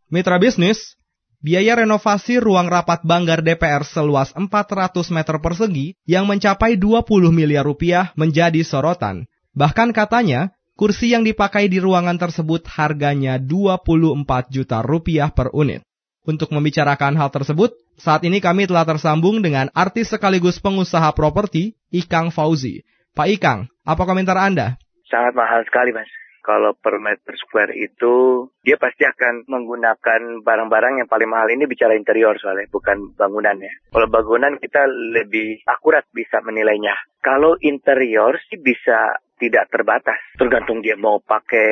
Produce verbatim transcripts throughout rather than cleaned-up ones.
Mitra bisnis, biaya renovasi ruang rapat Banggar D P R seluas empat ratus meter persegi yang mencapai dua puluh miliar rupiah menjadi sorotan. Bahkan katanya, kursi yang dipakai di ruangan tersebut harganya dua puluh empat juta rupiah per unit. Untuk membicarakan hal tersebut, saat ini kami telah tersambung dengan artis sekaligus pengusaha properti, Ikang Fauzi. Pak Ikang, apa komentar Anda? Sangat mahal sekali, Mas. Kalau per meter square itu, dia pasti akan menggunakan barang-barang yang paling mahal. Ini bicara interior soalnya, bukan bangunan ya. Kalau bangunan kita lebih akurat bisa menilainya. Kalau interior sih bisa tidak terbatas. Tergantung dia mau pakai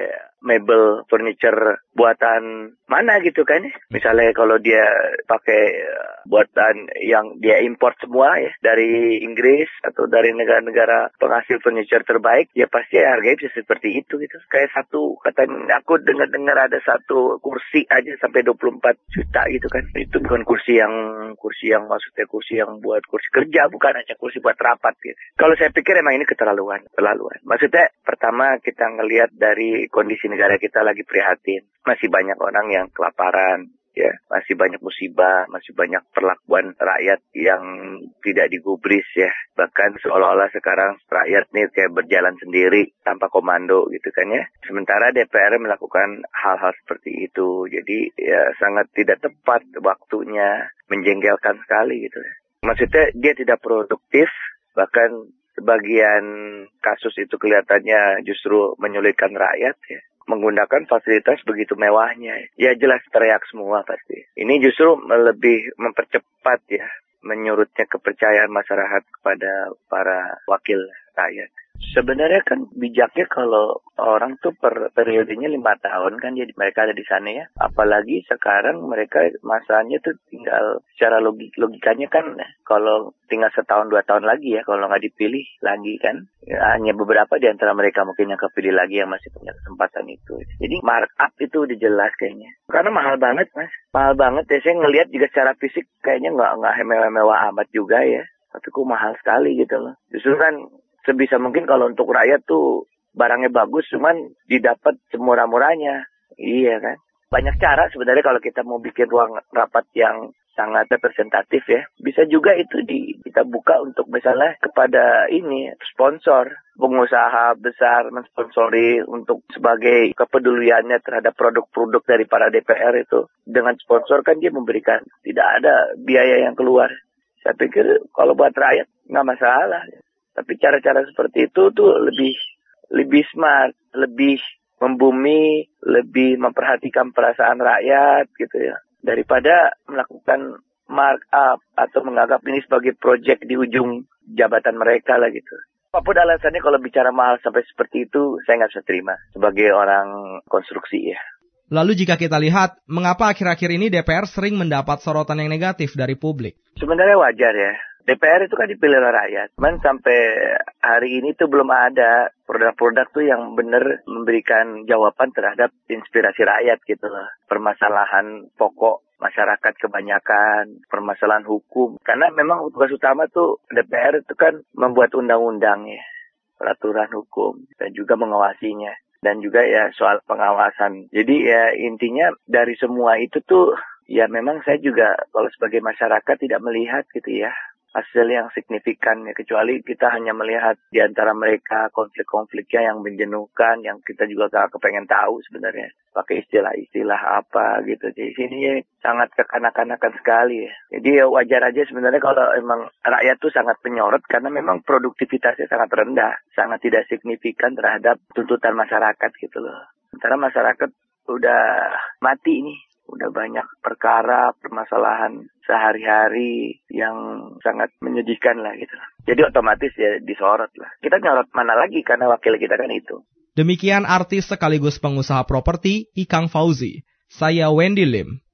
mebel, furniture buatan mana gitu kan ya. Misalnya kalau dia pakai buatan yang dia import semua ya dari Inggris atau dari negara-negara penghasil furniture terbaik, ya pasti harganya bisa seperti itu gitu. Kayak satu, katanya aku dengar-dengar ada satu kursi aja sampai dua puluh empat juta gitu kan. Itu bukan kursi yang kursi yang maksudnya kursi yang buat kursi kerja, bukan hanya kursi buat rapat gitu. Kalau saya pikir emang ini keterlaluan, keterlaluan. Maksudnya pertama kita ngelihat dari kondisi negara kita lagi prihatin. Masih banyak orang yang kelaparan, ya, masih banyak musibah, masih banyak perlakuan rakyat yang tidak digubris ya. Bahkan seolah-olah sekarang rakyat nih kayak berjalan sendiri tanpa komando gitu kan ya. Sementara D P R melakukan hal-hal seperti itu. Jadi ya sangat tidak tepat waktunya, menjengkelkan sekali gitu ya. Maksudnya dia tidak produktif, bahkan sebagian kasus itu kelihatannya justru menyulitkan rakyat ya. Menggunakan fasilitas begitu mewahnya. Ya jelas teriak semua pasti. Ini justru lebih mempercepat ya, menyurutnya kepercayaan masyarakat kepada para wakil rakyat. Sebenarnya kan bijaknya kalau orang tuh per periodenya lima tahun kan jadi mereka ada di sana ya. Apalagi sekarang mereka masanya tuh tinggal secara logik logikanya kan kalau tinggal setahun dua tahun lagi ya kalau nggak dipilih lagi kan. Ya, hanya beberapa di antara mereka mungkin yang kepilih lagi yang masih punya kesempatan itu. Jadi markup itu udah jelas kayaknya. Karena mahal banget mas. Mahal banget ya. Saya ngelihat juga secara fisik kayaknya nggak nggak mewah-mewah amat juga ya. Tapi kok mahal sekali gitu loh. Justru kan sebisa mungkin kalau untuk rakyat tuh barangnya bagus, cuman didapat semurah-murahnya. Iya kan. Banyak cara sebenarnya kalau kita mau bikin ruang rapat yang sangat representatif ya. Bisa juga itu di, kita buka untuk misalnya kepada ini sponsor. Pengusaha besar mensponsori untuk sebagai kepeduliannya terhadap produk-produk dari para D P R itu. Dengan sponsor kan dia memberikan, tidak ada biaya yang keluar. Saya pikir kalau buat rakyat nggak masalah. Tapi cara-cara seperti itu tuh lebih lebih smart, lebih membumi, lebih memperhatikan perasaan rakyat gitu ya. Daripada melakukan markup atau menganggap ini sebagai proyek di ujung jabatan mereka lah gitu. Apapun alasannya kalau bicara mahal sampai seperti itu, saya nggak bisa terima sebagai orang konstruksi ya. Lalu jika kita lihat, mengapa akhir-akhir ini D P R sering mendapat sorotan yang negatif dari publik? Sebenarnya wajar ya. D P R itu kan dipilih oleh rakyat. Cuman sampai hari ini tuh belum ada produk-produk tuh yang benar memberikan jawaban terhadap inspirasi rakyat gitu loh. Permasalahan pokok masyarakat kebanyakan, permasalahan hukum. Karena memang tugas utama tuh D P R itu kan membuat undang-undang ya, peraturan hukum, dan juga mengawasinya. Dan juga ya soal pengawasan. Jadi ya intinya dari semua itu tuh ya memang saya juga kalau sebagai masyarakat tidak melihat gitu ya hasil yang signifikan ya, kecuali kita hanya melihat di antara mereka konflik-konfliknya yang menjenuhkan, yang kita juga gak kepengen tahu sebenarnya pakai istilah-istilah apa gitu. Di sini ya, sangat kekanak-kanakan sekali ya. Jadi ya wajar aja sebenarnya kalau emang rakyat tuh sangat penyorot karena memang produktivitasnya sangat rendah, sangat tidak signifikan terhadap tuntutan masyarakat gitu loh. Sementara masyarakat udah mati nih. Udah banyak perkara, permasalahan sehari-hari yang sangat menyedihkan lah gitu. Jadi otomatis ya disorot lah. Kita nyorot mana lagi karena wakil kita kan itu. Demikian artis sekaligus pengusaha properti Ikang Fauzi. Saya Wendy Lim.